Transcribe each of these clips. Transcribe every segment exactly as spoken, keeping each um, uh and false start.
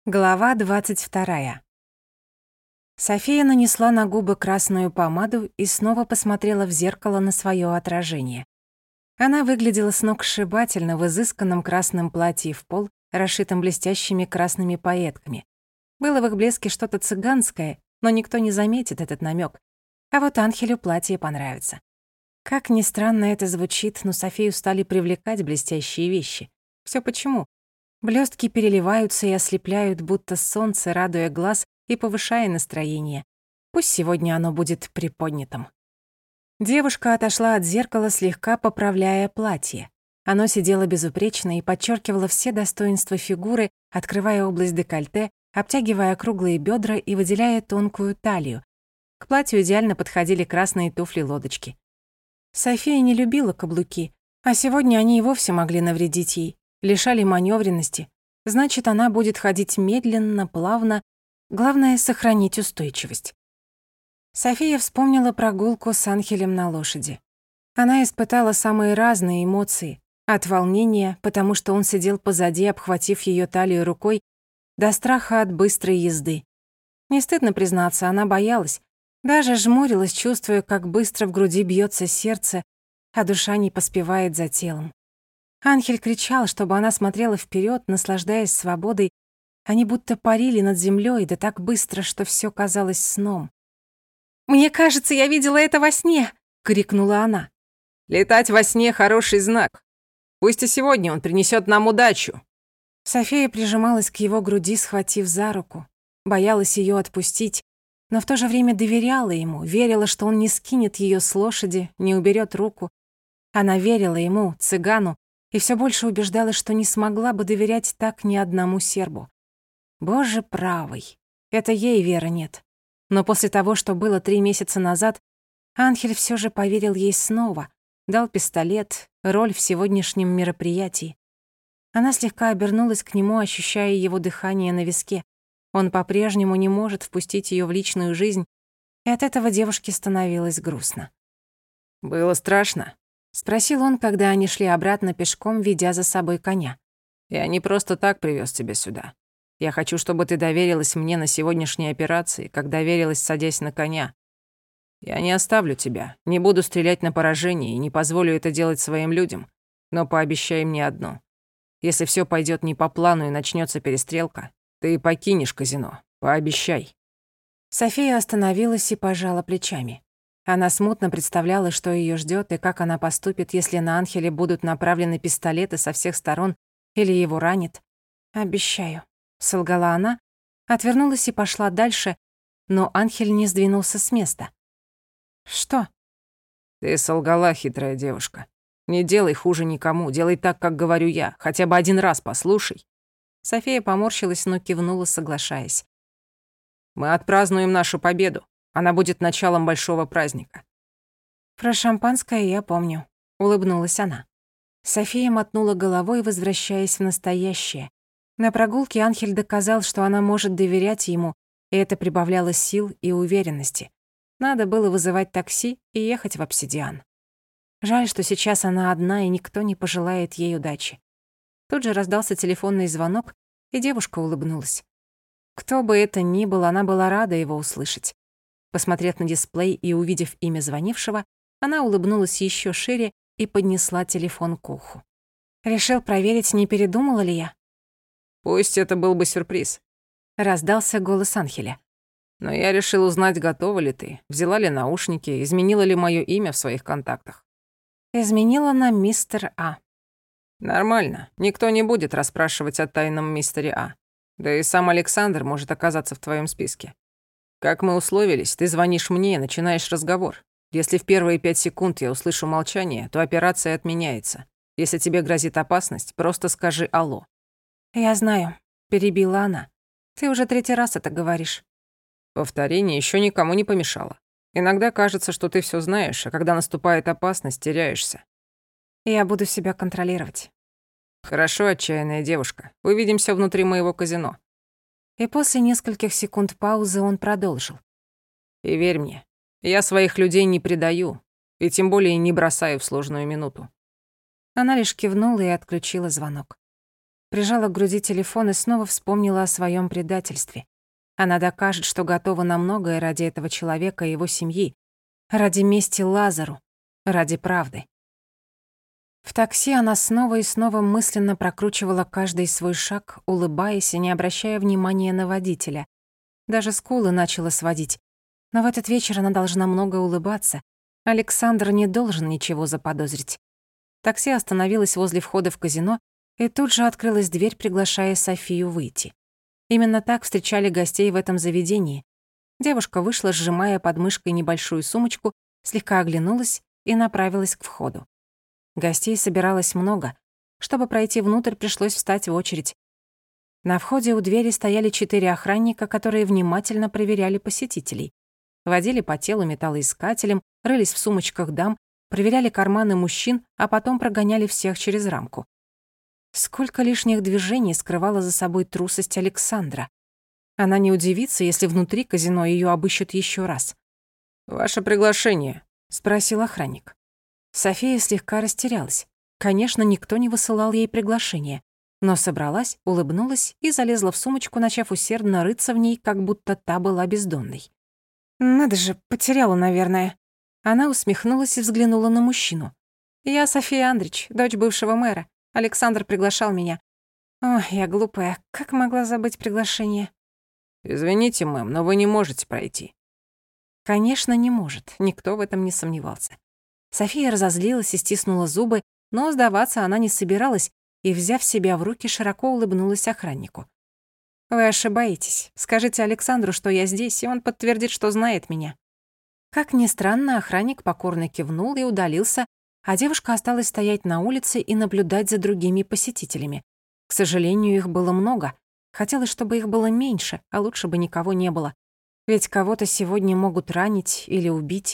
Глава двадцать вторая. София нанесла на губы красную помаду и снова посмотрела в зеркало на своё отражение. Она выглядела сногсшибательно в изысканном красном платье в пол, расшитом блестящими красными пайетками. Было в их блеске что-то цыганское, но никто не заметит этот намёк. А вот Анхелю платье понравится. Как ни странно это звучит, но Софию стали привлекать блестящие вещи. Всё почему? Блестки переливаются и ослепляют, будто солнце, радуя глаз и повышая настроение. Пусть сегодня оно будет приподнятым. Девушка отошла от зеркала, слегка поправляя платье. Оно сидело безупречно и подчеркивало все достоинства фигуры, открывая область декольте, обтягивая круглые бедра и выделяя тонкую талию. К платью идеально подходили красные туфли-лодочки. София не любила каблуки, а сегодня они и вовсе могли навредить ей. Лишали манёвренности. Значит, она будет ходить медленно, плавно. Главное — сохранить устойчивость. София вспомнила прогулку с Анхелем на лошади. Она испытала самые разные эмоции. От волнения, потому что он сидел позади, обхватив её талию рукой, до страха от быстрой езды. Не стыдно признаться, она боялась. Даже жмурилась, чувствуя, как быстро в груди бьётся сердце, а душа не поспевает за телом. Анхель кричал, чтобы она смотрела вперед, наслаждаясь свободой. Они будто парили над землей, да так быстро, что все казалось сном. «Мне кажется, я видела это во сне!» — крикнула она. «Летать во сне — хороший знак. Пусть и сегодня он принесет нам удачу». София прижималась к его груди, схватив за руку. Боялась ее отпустить, но в то же время доверяла ему, верила, что он не скинет ее с лошади, не уберет руку. Она верила ему, цыгану, и все больше убеждалась, что не смогла бы доверять так ни одному сербу. Боже правый, это ей веры нет. Но после того, что было три месяца назад, Анхель все же поверил ей снова, дал пистолет, роль в сегодняшнем мероприятии. Она слегка обернулась к нему, ощущая его дыхание на виске. Он по-прежнему не может впустить ее в личную жизнь, и от этого девушке становилось грустно. «Было страшно?» — спросил он, когда они шли обратно пешком, ведя за собой коня. «Я не просто так привез тебя сюда. Я хочу, чтобы ты доверилась мне на сегодняшней операции, как доверилась, садясь на коня. Я не оставлю тебя, не буду стрелять на поражение и не позволю это делать своим людям, но пообещай мне одно. Если все пойдет не по плану и начнется перестрелка, ты покинешь казино. Пообещай». София остановилась и пожала плечами. Она смутно представляла, что её ждёт и как она поступит, если на Анхеле будут направлены пистолеты со всех сторон или его ранит. «Обещаю», — солгала она, отвернулась и пошла дальше, но Анхель не сдвинулся с места. «Что?» «Ты солгала, хитрая девушка. Не делай хуже никому, делай так, как говорю я. Хотя бы один раз послушай». София поморщилась, но кивнула, соглашаясь. «Мы отпразднуем нашу победу. Она будет началом большого праздника». «Про шампанское я помню», — улыбнулась она. София мотнула головой, возвращаясь в настоящее. На прогулке Анхель доказал, что она может доверять ему, и это прибавляло сил и уверенности. Надо было вызывать такси и ехать в Обсидиан. Жаль, что сейчас она одна, и никто не пожелает ей удачи. Тут же раздался телефонный звонок, и девушка улыбнулась. Кто бы это ни был, она была рада его услышать. Посмотрев на дисплей и увидев имя звонившего, она улыбнулась ещё шире и поднесла телефон к уху. «Решил проверить, не передумала ли я?» «Пусть это был бы сюрприз», — раздался голос Анхеля. «Но я решил узнать, готова ли ты, взяла ли наушники, изменила ли моё имя в своих контактах». Изменила на мистер А. «Нормально, никто не будет расспрашивать о тайном мистере А. Да и сам Александр может оказаться в твоём списке. Как мы условились, ты звонишь мне и начинаешь разговор. Если в первые пять секунд я услышу молчание, то операция отменяется. Если тебе грозит опасность, просто скажи «алло». «Я знаю», — перебила она. «Ты уже третий раз это говоришь». Повторение ещё никому не помешало. Иногда кажется, что ты всё знаешь, а когда наступает опасность, теряешься. Я буду себя контролировать. Хорошо, отчаянная девушка. Увидимся внутри моего казино. И после нескольких секунд паузы он продолжил. «И верь мне, я своих людей не предаю, и тем более не бросаю в сложную минуту». Она лишь кивнула и отключила звонок. прижала к груди телефон и снова вспомнила о своем предательстве. Она докажет, что готова на многое ради этого человека и его семьи, ради мести Лазару, ради правды. В такси она снова и снова мысленно прокручивала каждый свой шаг, улыбаясь и не обращая внимания на водителя. Даже скулы начала сводить. Но в этот вечер она должна много улыбаться. Александр не должен ничего заподозрить. Такси остановилось возле входа в казино, и тут же открылась дверь, приглашая Софию выйти. Именно так встречали гостей в этом заведении. Девушка вышла, сжимая под мышкой небольшую сумочку, слегка оглянулась и направилась к входу. Гостей собиралось много. Чтобы пройти внутрь, пришлось встать в очередь. На входе у двери стояли четыре охранника, которые внимательно проверяли посетителей. Водили по телу металлоискателем, рылись в сумочках дам, проверяли карманы мужчин, а потом прогоняли всех через рамку. Сколько лишних движений скрывала за собой трусость Александра. Она не удивится, если внутри казино её обыщут ещё раз. «Ваше приглашение?» — спросил охранник. София слегка растерялась. Конечно, никто не высылал ей приглашение, но собралась, улыбнулась и залезла в сумочку, начав усердно рыться в ней, как будто та была бездонной. «Надо же, потеряла, наверное». Она усмехнулась и взглянула на мужчину. «Я София Андрич, дочь бывшего мэра. Александр приглашал меня. Ой, я глупая, как могла забыть приглашение?» «Извините, мэм, но вы не можете пройти». Конечно, не может, никто в этом не сомневался. София разозлилась и стиснула зубы, но сдаваться она не собиралась и, взяв себя в руки, широко улыбнулась охраннику. «Вы ошибаетесь. Скажите Александру, что я здесь, и он подтвердит, что знает меня». Как ни странно, охранник покорно кивнул и удалился, а девушка осталась стоять на улице и наблюдать за другими посетителями. К сожалению, их было много. Хотелось, чтобы их было меньше, а лучше бы никого не было. Ведь кого-то сегодня могут ранить или убить.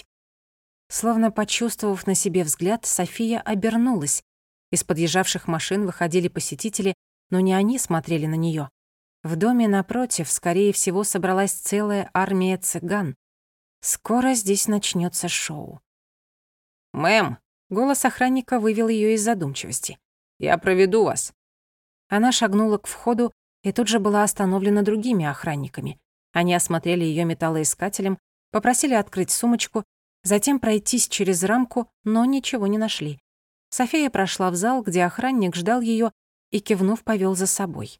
Словно почувствовав на себе взгляд, София обернулась. Из подъезжавших машин выходили посетители, но не они смотрели на неё. В доме напротив, скорее всего, собралась целая армия цыган. Скоро здесь начнётся шоу. «Мэм!» — голос охранника вывел её из задумчивости. «Я проведу вас». Она шагнула к входу и тут же была остановлена другими охранниками. Они осмотрели её металлоискателем, попросили открыть сумочку, затем пройтись через рамку, но ничего не нашли. София прошла в зал, где охранник ждал её и, кивнув, повёл за собой.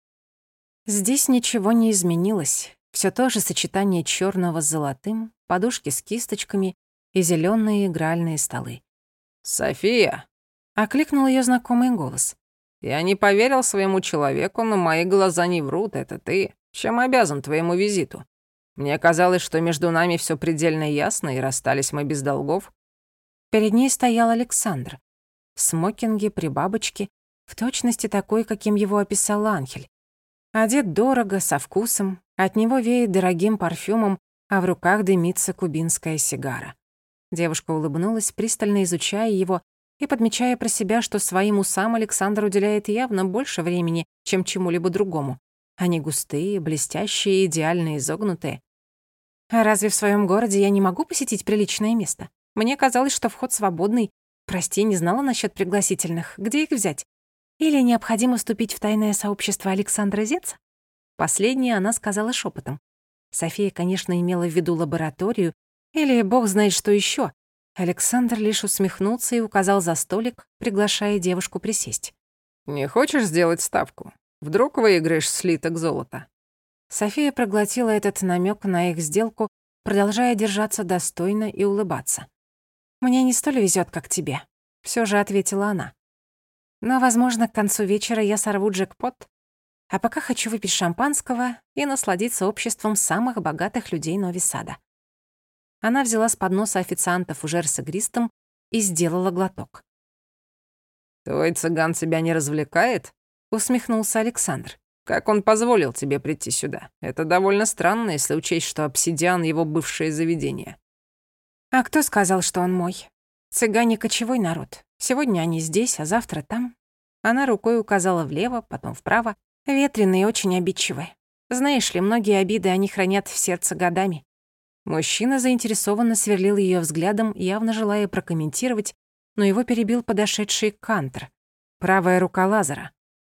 Здесь ничего не изменилось. Всё то же сочетание чёрного с золотым, подушки с кисточками и зелёные игральные столы. «София!» — окликнул её знакомый голос. «Я не поверил своему человеку, но мои глаза не врут, это ты. Чем обязан твоему визиту? Мне казалось, что между нами всё предельно ясно, и расстались мы без долгов». Перед ней стоял Александр. В смокинге, при бабочке, в точности такой, каким его описал Анхель. Одет дорого, со вкусом, от него веет дорогим парфюмом, а в руках дымится кубинская сигара. Девушка улыбнулась, пристально изучая его и подмечая про себя, что своим усам Александр уделяет явно больше времени, чем чему-либо другому. Они густые, блестящие, идеально изогнутые. А разве в своем городе я не могу посетить приличное место? Мне казалось, что вход свободный. Прости, не знала насчет пригласительных. Где их взять? Или необходимо вступить в тайное сообщество Александра Зеца? Последнее она сказала шепотом. София, конечно, имела в виду лабораторию, или бог знает что еще. Александр лишь усмехнулся и указал за столик, приглашая девушку присесть. «Не хочешь сделать ставку? Вдруг выиграешь слиток золота?» София проглотила этот намек на их сделку, продолжая держаться достойно и улыбаться. «Мне не столь везет, как тебе», — все же ответила она. «Но, возможно, к концу вечера я сорву джекпот. А пока хочу выпить шампанского и насладиться обществом самых богатых людей Нови-Сада». Она взяла с подноса официанта фужер с игристым и сделала глоток. «Твой цыган тебя не развлекает?» — усмехнулся Александр. «Как он позволил тебе прийти сюда? Это довольно странно, если учесть, что обсидиан — его бывшее заведение». «А кто сказал, что он мой? Цыгане — кочевой народ. Сегодня они здесь, а завтра там». Она рукой указала влево, потом вправо. Ветреные и очень обидчивые. Знаешь ли, многие обиды они хранят в сердце годами. Мужчина заинтересованно сверлил её взглядом, явно желая прокомментировать, но его перебил подошедший Кантер, правая рука Лазара.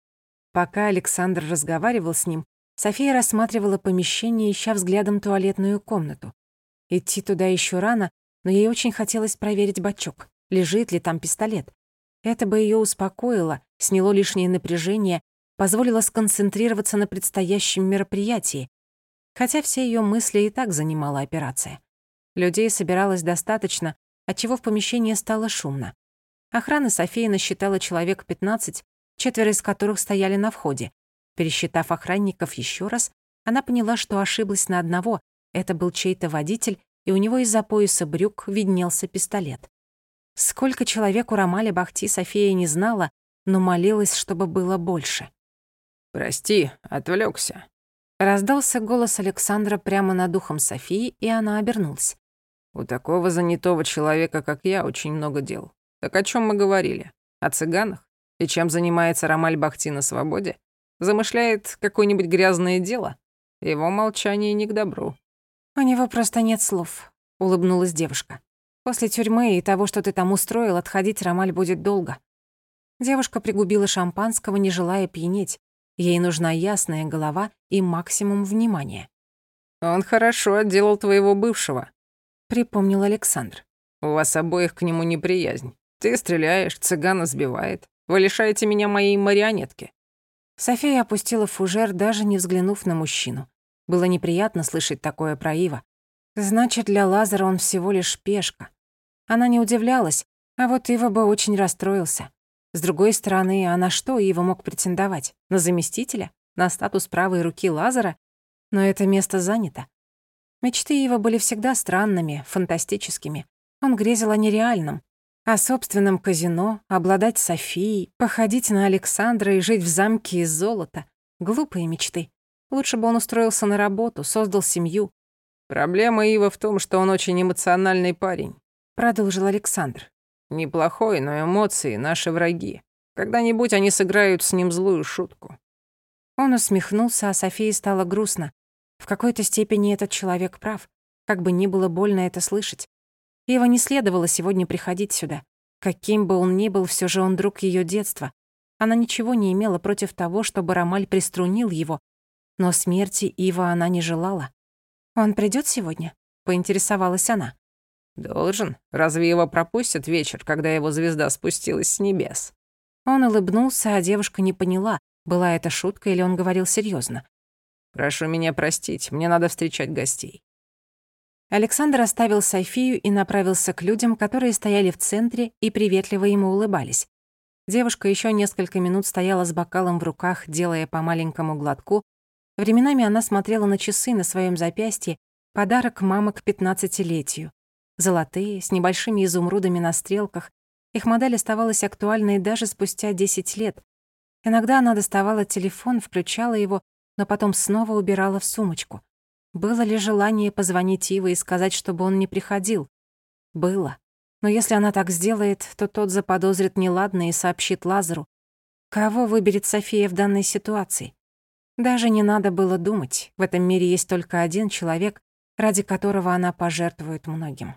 Пока Александр разговаривал с ним, София рассматривала помещение, ища взглядом туалетную комнату. Идти туда еще рано, но ей очень хотелось проверить бачок, лежит ли там пистолет. Это бы ее успокоило, сняло лишнее напряжение, позволило сконцентрироваться на предстоящем мероприятии, хотя все ее мысли и так занимала операция. Людей собиралось достаточно, отчего в помещении стало шумно. Охрана София насчитала человек пятнадцать, четверо из которых стояли на входе. Пересчитав охранников еще раз, она поняла, что ошиблась на одного. Это был чей-то водитель, и у него из-за пояса брюк виднелся пистолет. Сколько человек у Рамаля Бахти София не знала, но молилась, чтобы было больше. «Прости, отвлекся. Раздался голос Александра прямо над ухом Софии, и она обернулась. «У такого занятого человека, как я, очень много дел. Так о чем мы говорили? О цыганах? И чем занимается Рамаль Бахти на свободе? Замышляет какое-нибудь грязное дело? Его молчание не к добру». «У него просто нет слов», — улыбнулась девушка. «После тюрьмы и того, что ты там устроил, отходить Рамаль будет долго». Девушка пригубила шампанского, не желая пьянеть. Ей нужна ясная голова и максимум внимания. «Он хорошо отделал твоего бывшего», — припомнил Александр. «У вас обоих к нему неприязнь. Ты стреляешь, цыгана сбивает. Вы лишаете меня моей марионетки». София опустила фужер, даже не взглянув на мужчину. Было неприятно слышать такое про Ива. Значит, для Лазара он всего лишь пешка. Она не удивлялась, а вот Ива бы очень расстроился. С другой стороны, а на что Ива мог претендовать? На заместителя? На статус правой руки Лазара? Но это место занято. Мечты Ива были всегда странными, фантастическими. Он грезил о нереальном. О собственном казино, обладать Софией, походить на Александра и жить в замке из золота. Глупые мечты. Лучше бы он устроился на работу, создал семью. «Проблема Ива в том, что он очень эмоциональный парень», — продолжил Александр. «Неплохой, но эмоции — наши враги. Когда-нибудь они сыграют с ним злую шутку». Он усмехнулся, а Софии стало грустно. В какой-то степени этот человек прав. Как бы ни было больно это слышать. Ива не следовало сегодня приходить сюда. Каким бы он ни был, все же он друг ее детства. Она ничего не имела против того, чтобы Рамаль приструнил его. Но смерти Ива она не желала. «Он придет сегодня?» — поинтересовалась она. «Должен. Разве его пропустят вечер, когда его звезда спустилась с небес?» Он улыбнулся, а девушка не поняла, была это шутка или он говорил серьезно. «Прошу меня простить, мне надо встречать гостей». Александр оставил Софию и направился к людям, которые стояли в центре и приветливо ему улыбались. Девушка еще несколько минут стояла с бокалом в руках, делая по маленькому глотку. Временами она смотрела на часы на своем запястье, подарок мамы к пятнадцатилетию. Золотые, с небольшими изумрудами на стрелках. Их модель оставалась актуальной даже спустя десять лет. Иногда она доставала телефон, включала его, но потом снова убирала в сумочку. Было ли желание позвонить Иве и сказать, чтобы он не приходил? Было. Но если она так сделает, то тот заподозрит неладное и сообщит Лазару. Кого выберет София в данной ситуации? Даже не надо было думать. В этом мире есть только один человек, ради которого она пожертвует многим.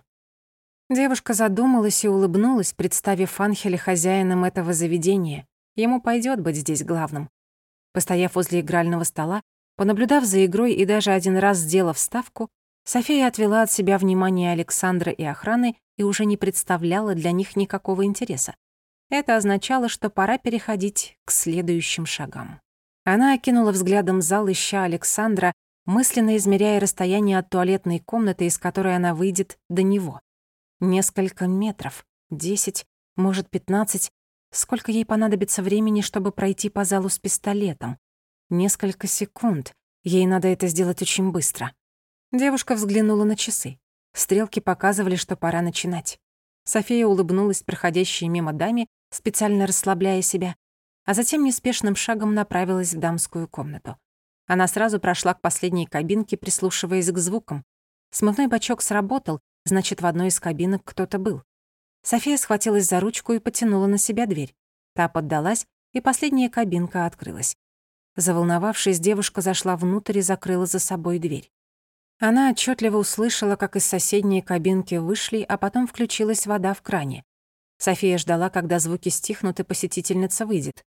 Девушка задумалась и улыбнулась, представив Анхеля хозяином этого заведения. Ему пойдет быть здесь главным. Постояв возле игрального стола, понаблюдав за игрой и даже один раз сделав ставку, София отвела от себя внимание Александра и охраны и уже не представляла для них никакого интереса. Это означало, что пора переходить к следующим шагам. Она окинула взглядом зал, ища Александра, мысленно измеряя расстояние от туалетной комнаты, из которой она выйдет, до него. Несколько метров, десять, может, пятнадцать. Сколько ей понадобится времени, чтобы пройти по залу с пистолетом? Несколько секунд. Ей надо это сделать очень быстро. Девушка взглянула на часы. Стрелки показывали, что пора начинать. София улыбнулась проходящей мимо даме, специально расслабляя себя, а затем неспешным шагом направилась в дамскую комнату. Она сразу прошла к последней кабинке, прислушиваясь к звукам. Смывной бачок сработал, значит, в одной из кабинок кто-то был. София схватилась за ручку и потянула на себя дверь. Та поддалась, и последняя кабинка открылась. Заволновавшись, девушка зашла внутрь и закрыла за собой дверь. Она отчетливо услышала, как из соседней кабинки вышли, а потом включилась вода в кране. София ждала, когда звуки стихнут и посетительница выйдет.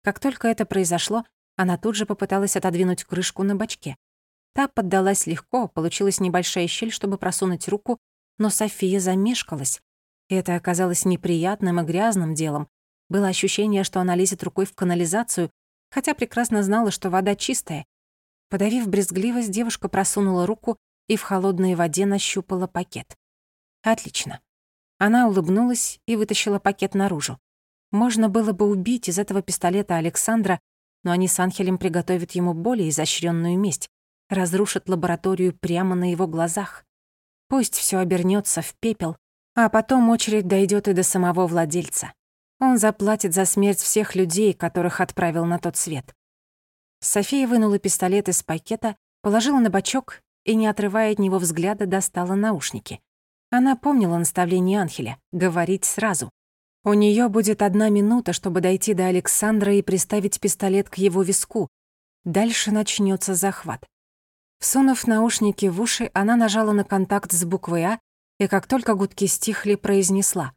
Как только это произошло, она тут же попыталась отодвинуть крышку на бачке. Та поддалась легко, получилась небольшая щель, чтобы просунуть руку, но София замешкалась. И это оказалось неприятным и грязным делом. Было ощущение, что она лезет рукой в канализацию, хотя прекрасно знала, что вода чистая. Подавив брезгливость, девушка просунула руку и в холодной воде нащупала пакет. Отлично. Она улыбнулась и вытащила пакет наружу. Можно было бы убить из этого пистолета Александра, но они с Анхелем приготовят ему более изощренную месть, разрушат лабораторию прямо на его глазах. Пусть все обернется в пепел, а потом очередь дойдет и до самого владельца. Он заплатит за смерть всех людей, которых отправил на тот свет. София вынула пистолет из пакета, положила на бачок и, не отрывая от него взгляда, достала наушники. Она помнила наставление Анхеля — говорить сразу. У нее будет одна минута, чтобы дойти до Александра и приставить пистолет к его виску. Дальше начнется захват. Всунув наушники в уши, она нажала на контакт с буквой «А», и как только гудки стихли, произнесла: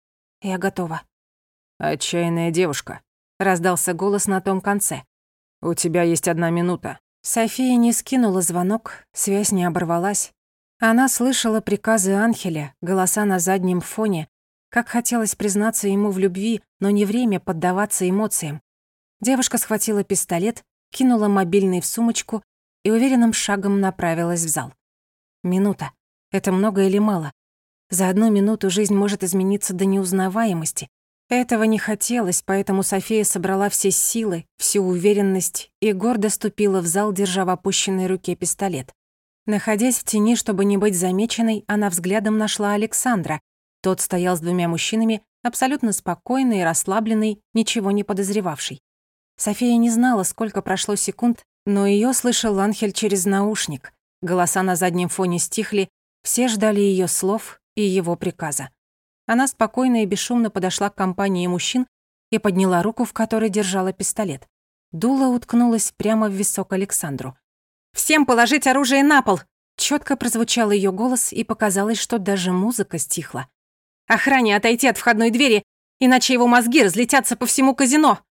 «Я готова». «Отчаянная девушка», — раздался голос на том конце. «У тебя есть одна минута». София не скинула звонок, связь не оборвалась. Она слышала приказы Анхеля, голоса на заднем фоне, как хотелось признаться ему в любви, но не время поддаваться эмоциям. Девушка схватила пистолет, кинула мобильный в сумочку и уверенным шагом направилась в зал. Минута. Это много или мало? За одну минуту жизнь может измениться до неузнаваемости. Этого не хотелось, поэтому София собрала все силы, всю уверенность и гордо ступила в зал, держа в опущенной руке пистолет. Находясь в тени, чтобы не быть замеченной, она взглядом нашла Александра. Тот стоял с двумя мужчинами, абсолютно спокойный и расслабленный, ничего не подозревавший. София не знала, сколько прошло секунд, но её слышал Анхель через наушник. Голоса на заднем фоне стихли, все ждали её слов и его приказа. Она спокойно и бесшумно подошла к компании мужчин и подняла руку, в которой держала пистолет. Дуло уткнулось прямо в висок Александру. «Всем положить оружие на пол!» Чётко прозвучал её голос, и показалось, что даже музыка стихла. «Охране отойти от входной двери, иначе его мозги разлетятся по всему казино!»